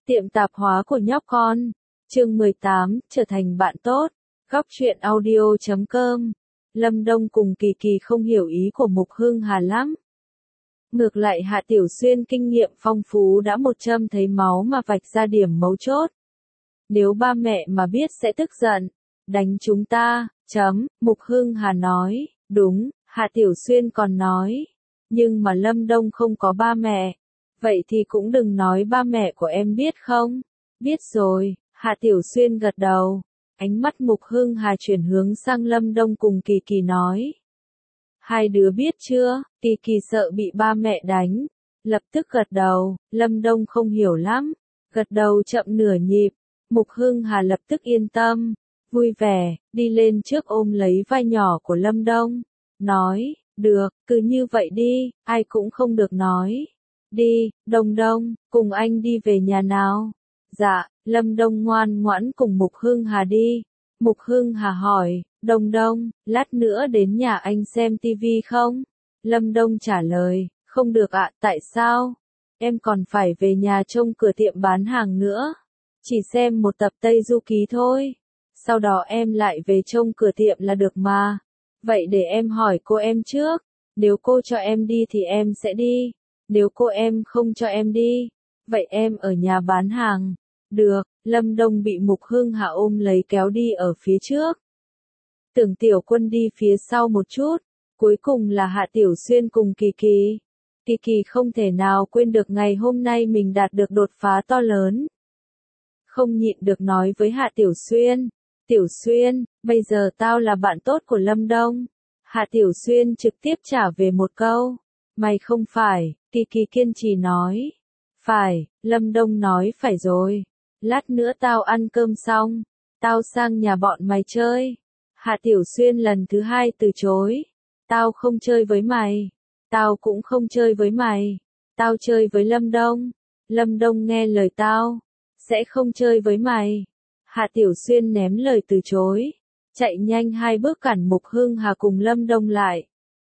Tiệm tạp hóa của nhóc con. Chương 18, trở thành bạn tốt. Góc truyện audio.com. Lâm Đông cùng Kỳ Kỳ không hiểu ý của Mục Hưng Hà lắm. Ngược lại Hạ Tiểu Xuyên kinh nghiệm phong phú đã một châm thấy máu mà vạch ra điểm mấu chốt. Nếu ba mẹ mà biết sẽ tức giận. Đánh chúng ta, Mục Hưng Hà nói. Đúng, Hạ Tiểu Xuyên còn nói. Nhưng mà Lâm Đông không có ba mẹ. Vậy thì cũng đừng nói ba mẹ của em biết không? Biết rồi, Hạ Tiểu Xuyên gật đầu. Ánh mắt Mục Hưng Hà chuyển hướng sang Lâm Đông cùng Kỳ Kỳ nói. Hai đứa biết chưa? Kỳ Kỳ sợ bị ba mẹ đánh. Lập tức gật đầu, Lâm Đông không hiểu lắm. Gật đầu chậm nửa nhịp. Mục Hưng Hà lập tức yên tâm. Vui vẻ, đi lên trước ôm lấy vai nhỏ của Lâm Đông. Nói, được, cứ như vậy đi, ai cũng không được nói. Đi, Đông Đông, cùng anh đi về nhà nào? Dạ, Lâm Đông ngoan ngoãn cùng Mục Hưng Hà đi. Mục Hưng Hà hỏi, Đông Đông, lát nữa đến nhà anh xem tivi không? Lâm Đông trả lời, không được ạ, tại sao? Em còn phải về nhà trông cửa tiệm bán hàng nữa. Chỉ xem một tập Tây Du Ký thôi. Sau đó em lại về trông cửa tiệm là được mà. Vậy để em hỏi cô em trước. Nếu cô cho em đi thì em sẽ đi. Nếu cô em không cho em đi, vậy em ở nhà bán hàng. Được, Lâm Đông bị Mục Hưng Hà ôm lấy kéo đi ở phía trước. Tưởng Tiểu Quân đi phía sau một chút. Cuối cùng là Hạ Tiểu Xuyên cùng Kỳ Kỳ. Kỳ Kỳ không thể nào quên được ngày hôm nay mình đạt được đột phá to lớn. Không nhịn được nói với Hạ Tiểu Xuyên. Tiểu Xuyên, bây giờ tao là bạn tốt của Lâm Đông. Hạ Tiểu Xuyên trực tiếp trả về một câu. Mày không phải, Kỳ Kỳ kiên trì nói. Phải, Lâm Đông nói phải rồi. Lát nữa tao ăn cơm xong, tao sang nhà bọn mày chơi. Hạ Tiểu Xuyên lần thứ hai từ chối. Tao không chơi với mày. Tao cũng không chơi với mày. Tao chơi với Lâm Đông. Lâm Đông nghe lời tao. Sẽ không chơi với mày. Hạ Tiểu Xuyên ném lời từ chối. Chạy nhanh 2 bước cản Mục Hưng Hà cùng Lâm Đông lại.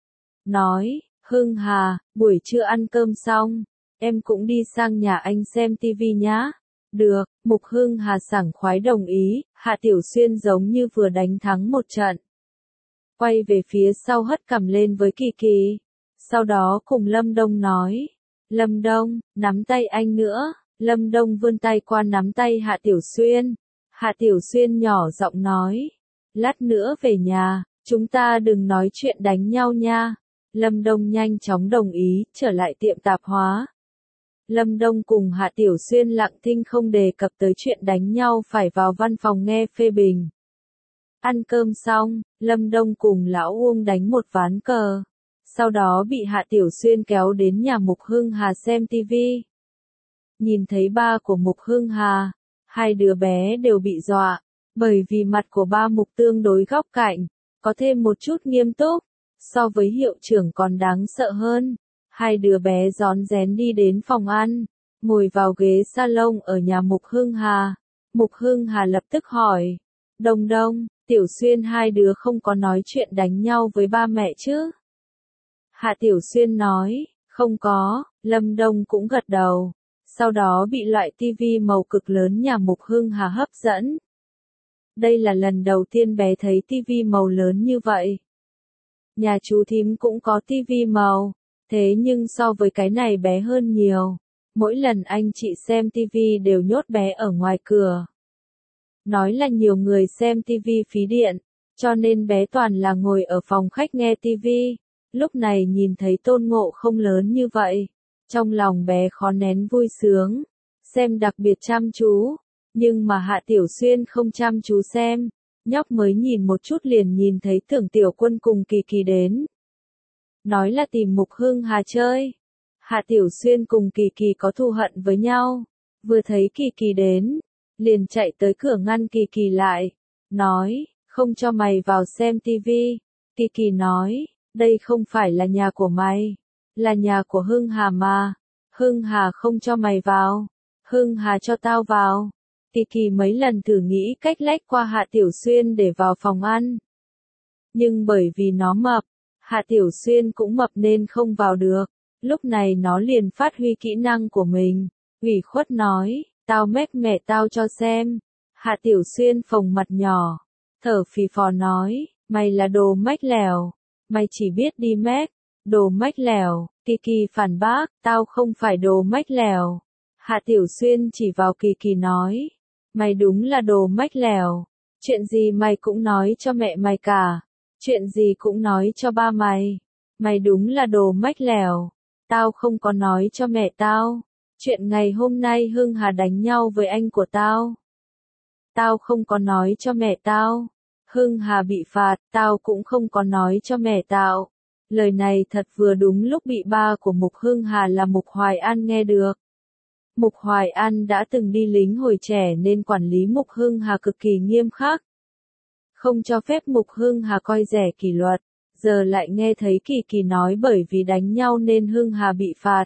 Nói, Hưng Hà, buổi trưa ăn cơm xong, em cũng đi sang nhà anh xem tivi nhá. Được, Mục Hưng Hà sảng khoái đồng ý, Hạ Tiểu Xuyên giống như vừa đánh thắng một trận. Quay về phía sau hất cằm lên với Kỳ Kỳ. Sau đó cùng Lâm Đông nói. Lâm Đông, nắm tay anh nữa. Lâm Đông vươn tay qua nắm tay Hạ Tiểu Xuyên. Hạ Tiểu Xuyên nhỏ giọng nói. Lát nữa về nhà, chúng ta đừng nói chuyện đánh nhau nha. Lâm Đông nhanh chóng đồng ý, trở lại tiệm tạp hóa. Lâm Đông cùng Hạ Tiểu Xuyên lặng thinh không đề cập tới chuyện đánh nhau phải vào văn phòng nghe phê bình. Ăn cơm xong, Lâm Đông cùng Lão Uông đánh một ván cờ. Sau đó bị Hạ Tiểu Xuyên kéo đến nhà Mục Hưng Hà xem tivi. Nhìn thấy ba của Mục Hưng Hà, hai đứa bé đều bị dọa, bởi vì mặt của ba Mục tương đối góc cạnh, có thêm một chút nghiêm túc, so với hiệu trưởng còn đáng sợ hơn. Hai đứa bé rón rén đi đến phòng ăn, ngồi vào ghế salon ở nhà Mục Hưng Hà. Mục Hưng Hà lập tức hỏi, Đông Đông, Tiểu Xuyên hai đứa không có nói chuyện đánh nhau với ba mẹ chứ? Hạ Tiểu Xuyên nói, không có, Lâm Đông cũng gật đầu. Sau đó bị loại tivi màu cực lớn nhà Mục Hưng Hà hấp dẫn. Đây là lần đầu tiên bé thấy tivi màu lớn như vậy. Nhà chú thím cũng có tivi màu, thế nhưng so với cái này bé hơn nhiều. Mỗi lần anh chị xem tivi đều nhốt bé ở ngoài cửa. Nói là nhiều người xem tivi phí điện, cho nên bé toàn là ngồi ở phòng khách nghe tivi. Lúc này nhìn thấy Tôn Ngộ Không lớn như vậy, trong lòng bé khó nén vui sướng, xem đặc biệt chăm chú. Nhưng mà Hạ Tiểu Xuyên không chăm chú xem, nhóc mới nhìn một chút liền nhìn thấy Tưởng Tiểu Quân cùng Kỳ Kỳ đến. Nói là tìm Mục Hưng Hà chơi. Hạ Tiểu Xuyên cùng Kỳ Kỳ có thù hận với nhau, vừa thấy Kỳ Kỳ đến, liền chạy tới cửa ngăn Kỳ Kỳ lại, nói, không cho mày vào xem tivi. Kỳ Kỳ nói, đây không phải là nhà của mày, là nhà của Hưng Hà mà. Hưng Hà không cho mày vào, Hưng Hà cho tao vào. Kỳ Kỳ mấy lần thử nghĩ cách lách qua Hạ Tiểu Xuyên để vào phòng ăn. Nhưng bởi vì nó mập, Hạ Tiểu Xuyên cũng mập nên không vào được. Lúc này nó liền phát huy kỹ năng của mình, ủy khuất nói, tao mách mẹ tao cho xem. Hạ Tiểu Xuyên phồng mặt nhỏ, thở phì phò nói, mày là đồ mách lèo, mày chỉ biết đi mách, đồ mách lèo. Kỳ Kỳ phản bác, tao không phải đồ mách lèo. Hạ Tiểu Xuyên chỉ vào Kỳ Kỳ nói, mày đúng là đồ mách lèo, chuyện gì mày cũng nói cho mẹ mày cả, chuyện gì cũng nói cho ba mày, mày đúng là đồ mách lèo. Tao không có nói cho mẹ tao, chuyện ngày hôm nay Hưng Hà đánh nhau với anh của tao. Tao không có nói cho mẹ tao, Hưng Hà bị phạt, tao cũng không có nói cho mẹ tao. Lời này thật vừa đúng lúc bị ba của Mục Hưng Hà là Mục Hoài An nghe được. Mục Hoài An đã từng đi lính hồi trẻ nên quản lý Mục Hưng Hà cực kỳ nghiêm khắc. Không cho phép Mục Hưng Hà coi rẻ kỷ luật, giờ lại nghe thấy Kỳ Kỳ nói bởi vì đánh nhau nên Hưng Hà bị phạt.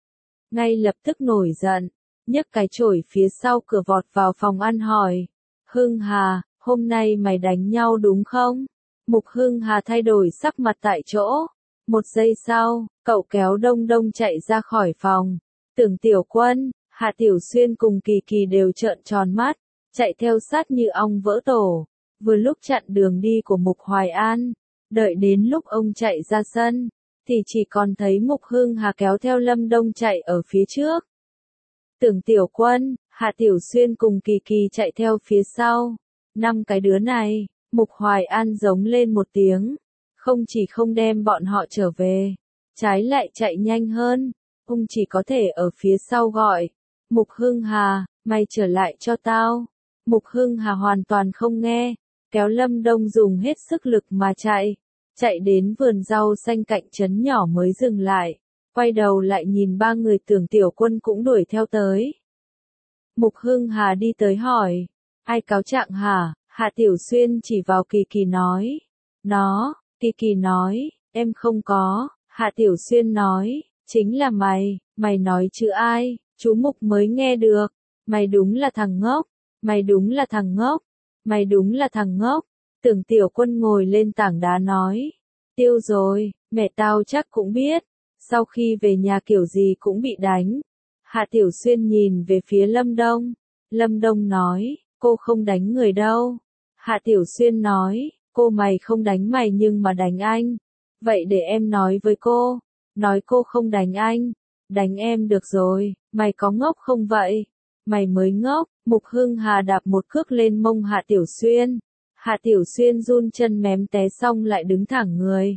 Ngay lập tức nổi giận, nhấc cái chổi phía sau cửa vọt vào phòng ăn hỏi, Hưng Hà, hôm nay mày đánh nhau đúng không? Mục Hưng Hà thay đổi sắc mặt tại chỗ. Một giây sau, cậu kéo Đông Đông chạy ra khỏi phòng. Tưởng Tiểu Quân, Hạ Tiểu Xuyên cùng Kỳ Kỳ đều trợn tròn mắt, chạy theo sát như ong vỡ tổ. Vừa lúc chặn đường đi của Mục Hoài An, đợi đến lúc ông chạy ra sân, thì chỉ còn thấy Mục Hưng Hà kéo theo Lâm Đông chạy ở phía trước. Tưởng Tiểu Quân, Hạ Tiểu Xuyên cùng Kỳ Kỳ chạy theo phía sau. 5 cái đứa này, Mục Hoài An giống lên một tiếng, không chỉ không đem bọn họ trở về, trái lại chạy nhanh hơn, ông chỉ có thể ở phía sau gọi, Mục Hưng Hà, mày trở lại cho tao. Mục Hưng Hà hoàn toàn không nghe, kéo Lâm Đông dùng hết sức lực mà chạy đến vườn rau xanh cạnh trấn nhỏ mới dừng lại, quay đầu lại nhìn 3 người Tưởng Tiểu Quân cũng đuổi theo tới. Mục Hưng Hà đi tới hỏi, ai cáo trạng hả? Hạ Tiểu Xuyên chỉ vào Kỳ Kỳ nói, nó. Kỳ Kỳ nói, em không có. Hạ Tiểu Xuyên nói, chính là mày nói chứ ai, chú Mục mới nghe được, mày đúng là thằng ngốc, mày đúng là thằng ngốc, mày đúng là thằng ngốc. Tưởng Tiểu Quân ngồi lên tảng đá nói, tiêu rồi, mẹ tao chắc cũng biết, sau khi về nhà kiểu gì cũng bị đánh. Hạ Tiểu Xuyên nhìn về phía Lâm Đông, Lâm Đông nói, cô không đánh người đâu. Hạ Tiểu Xuyên nói, cô mày không đánh mày nhưng mà đánh anh. Vậy để em nói với cô, nói cô không đánh anh, đánh em được rồi, mày có ngốc không vậy? Mày mới ngốc. Mục Hưng Hà đạp một cước lên mông Hạ Tiểu Xuyên. Hạ Tiểu Xuyên run chân mém té xong lại đứng thẳng người.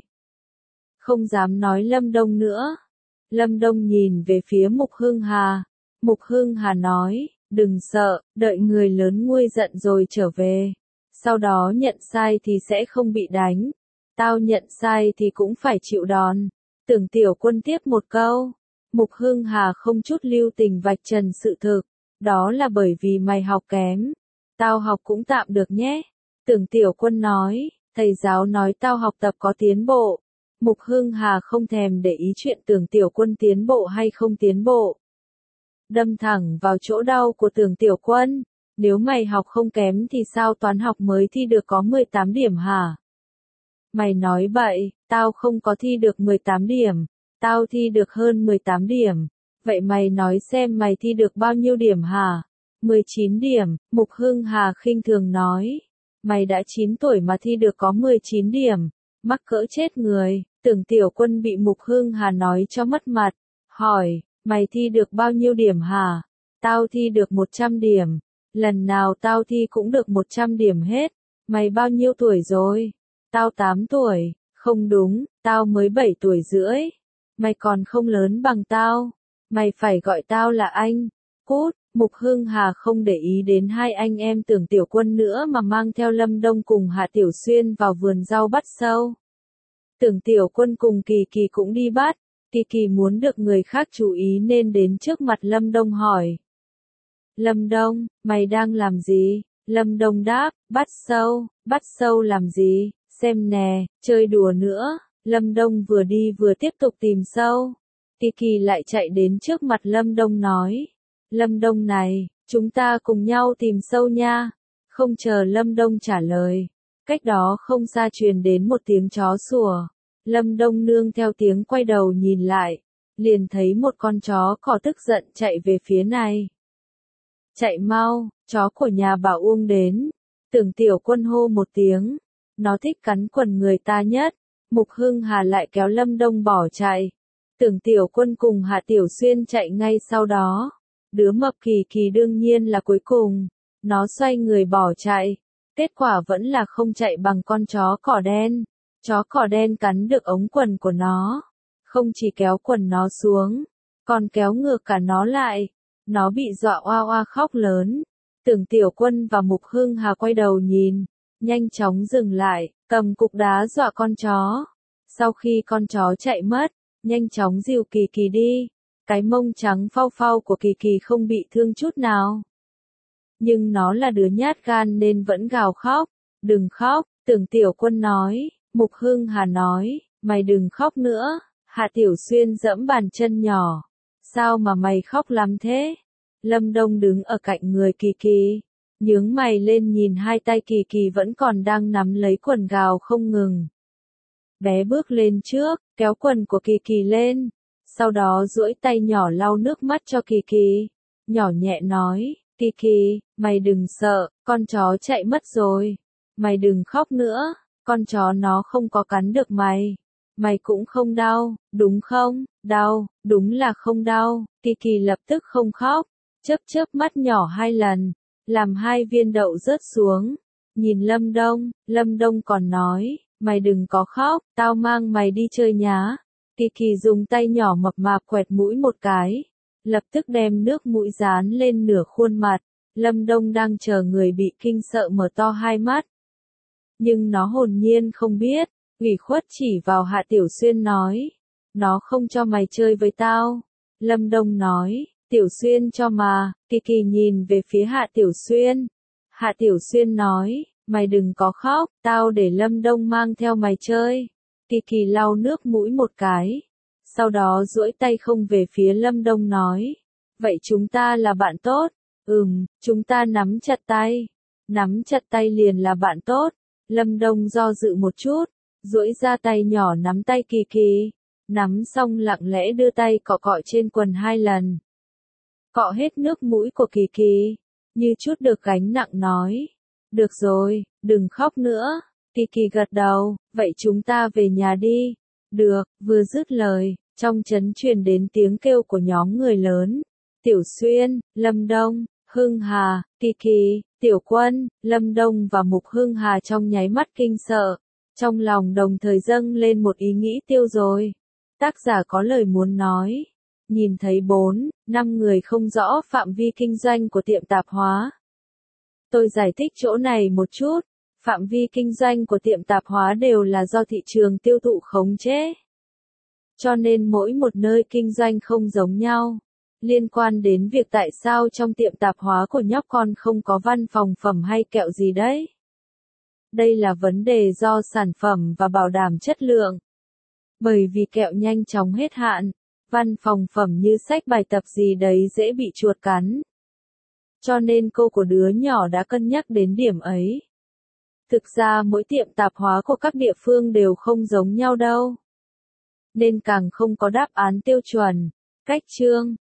Không dám nói Lâm Đông nữa. Lâm Đông nhìn về phía Mục Hưng Hà. Mục Hưng Hà nói, đừng sợ, đợi người lớn nguôi giận rồi trở về. Sau đó nhận sai thì sẽ không bị đánh. Tao nhận sai thì cũng phải chịu đòn. Tưởng Tiểu Quân tiếp một câu. Mục Hưng Hà không chút lưu tình vạch trần sự thực. Đó là bởi vì mày học kém. Tao học cũng tạm được nhé. Tưởng Tiểu Quân nói, thầy giáo nói tao học tập có tiến bộ. Mục Hưng Hà không thèm để ý chuyện Tưởng Tiểu Quân tiến bộ hay không tiến bộ. Đâm thẳng vào chỗ đau của Tưởng Tiểu Quân. Nếu mày học không kém thì sao toán học mới thi được có 18 điểm hả? Mày nói bậy, tao không có thi được 18 điểm, tao thi được hơn 18 điểm. Vậy mày nói xem mày thi được bao nhiêu điểm hả? 19 điểm, Mục Hưng Hà khinh thường nói. Mày đã 9 tuổi mà thi được có 19 điểm, mắc cỡ chết người. Tưởng Tiểu Quân bị Mục Hưng Hà nói cho mất mặt, hỏi, mày thi được bao nhiêu điểm hả? Tao thi được 100 điểm, lần nào tao thi cũng được 100 điểm hết. Mày bao nhiêu tuổi rồi? Tao 8 tuổi, không đúng, tao mới 7 tuổi rưỡi. Mày còn không lớn bằng tao, mày phải gọi tao là anh. Cút. Mục Hưng Hà không để ý đến hai anh em Tưởng Tiểu Quân nữa mà mang theo Lâm Đông cùng Hạ Tiểu Xuyên vào vườn rau bắt sâu. Tưởng Tiểu Quân cùng Kỳ Kỳ cũng đi bắt. Kỳ Kỳ muốn được người khác chú ý nên đến trước mặt Lâm Đông hỏi. Lâm Đông, mày đang làm gì? Lâm Đông đáp, bắt sâu làm gì? Xem nè, chơi đùa nữa. Lâm Đông vừa đi vừa tiếp tục tìm sâu. Kỳ Kỳ lại chạy đến trước mặt Lâm Đông nói. Lâm Đông này, chúng ta cùng nhau tìm sâu nha. Không chờ Lâm Đông trả lời. Cách đó không xa truyền đến một tiếng chó sủa. Lâm Đông nương theo tiếng quay đầu nhìn lại. Liền thấy một con chó cỏ tức giận chạy về phía này. chạy mau, chó của nhà bà Uông đến. Tưởng Tiểu Quân hô một tiếng, nó thích cắn quần người ta nhất. Mục Hưng Hà lại kéo Lâm Đông bỏ chạy. Tưởng Tiểu Quân cùng Hạ Tiểu Xuyên chạy ngay sau đó. Đứa mập Kỳ Kỳ đương nhiên là cuối cùng. Nó xoay người bỏ chạy. Kết quả vẫn là không chạy bằng con chó cỏ đen. Chó cỏ đen cắn được ống quần của nó. Không chỉ kéo quần nó xuống, còn kéo ngược cả nó lại. Nó bị dọa oa oa khóc lớn. Tưởng Tiểu Quân và Mục Hưng Hà quay đầu nhìn, nhanh chóng dừng lại, cầm cục đá dọa con chó. Sau khi con chó chạy mất, nhanh chóng dìu Kỳ Kỳ đi. Cái mông trắng phau phau của Kỳ Kỳ không bị thương chút nào. Nhưng nó là đứa nhát gan nên vẫn gào khóc. Đừng khóc, Tưởng Tiểu Quân nói. Mục Hưng Hà nói, mày đừng khóc nữa. Hạ Tiểu Xuyên giẫm bàn chân nhỏ. Sao mà mày khóc lắm thế? Lâm Đông đứng ở cạnh người Kỳ Kỳ, nhướng mày lên nhìn hai tay Kỳ Kỳ vẫn còn đang nắm lấy quần gào không ngừng. Bé bước lên trước, kéo quần của Kỳ Kỳ lên, sau đó duỗi tay nhỏ lau nước mắt cho Kỳ Kỳ, nhỏ nhẹ nói, Kỳ Kỳ, mày đừng sợ, con chó chạy mất rồi, mày đừng khóc nữa, con chó nó không có cắn được mày. Mày cũng không đau, đúng không? Đau, đúng là không đau. Kỳ Kỳ lập tức không khóc, chớp chớp mắt nhỏ 2 lần, làm 2 viên đậu rớt xuống. Nhìn Lâm Đông còn nói, mày đừng có khóc, tao mang mày đi chơi nhá. Kỳ Kỳ dùng tay nhỏ mập mạp quẹt mũi một cái, lập tức đem nước mũi dán lên nửa khuôn mặt. Lâm Đông đang chờ người bị kinh sợ mở to 2 mắt. Nhưng nó hồn nhiên không biết. Ủy khuất chỉ vào Hạ Tiểu Xuyên nói, nó không cho mày chơi với tao. Lâm Đông nói, Tiểu Xuyên cho mà. Kỳ Kỳ nhìn về phía Hạ Tiểu Xuyên. Hạ Tiểu Xuyên nói, mày đừng có khóc, tao để Lâm Đông mang theo mày chơi. Kỳ Kỳ lau nước mũi một cái, sau đó duỗi tay không về phía Lâm Đông nói, vậy chúng ta là bạn tốt. Chúng ta nắm chặt tay. Nắm chặt tay liền là bạn tốt. Lâm Đông do dự một chút, duỗi ra tay nhỏ nắm tay Kỳ Kỳ, nắm xong lặng lẽ đưa tay cọ cọ trên quần 2 lần. Cọ hết nước mũi của Kỳ Kỳ, như chút được gánh nặng nói, được rồi, đừng khóc nữa. Kỳ Kỳ gật đầu, vậy chúng ta về nhà đi. Được, vừa dứt lời, trong trấn truyền đến tiếng kêu của nhóm người lớn. Tiểu Xuyên, Lâm Đông, Hưng Hà, Kỳ Kỳ, Tiểu Quân, Lâm Đông và Mục Hưng Hà trong nháy mắt kinh sợ. Trong lòng đồng thời dâng lên một ý nghĩ tiêu rồi. Tác giả có lời muốn nói. Nhìn thấy 4, 5 người không rõ phạm vi kinh doanh của tiệm tạp hóa. Tôi giải thích chỗ này một chút. Phạm vi kinh doanh của tiệm tạp hóa đều là do thị trường tiêu thụ khống chế. Cho nên mỗi một nơi kinh doanh không giống nhau. Liên quan đến việc tại sao trong tiệm tạp hóa của nhóc con không có văn phòng phẩm hay kẹo gì đấy. Đây là vấn đề do sản phẩm và bảo đảm chất lượng. Bởi vì kẹo nhanh chóng hết hạn, văn phòng phẩm như sách bài tập gì đấy dễ bị chuột cắn. Cho nên cô của đứa nhỏ đã cân nhắc đến điểm ấy. Thực ra mỗi tiệm tạp hóa của các địa phương đều không giống nhau đâu. Nên càng không có đáp án tiêu chuẩn. Cách chương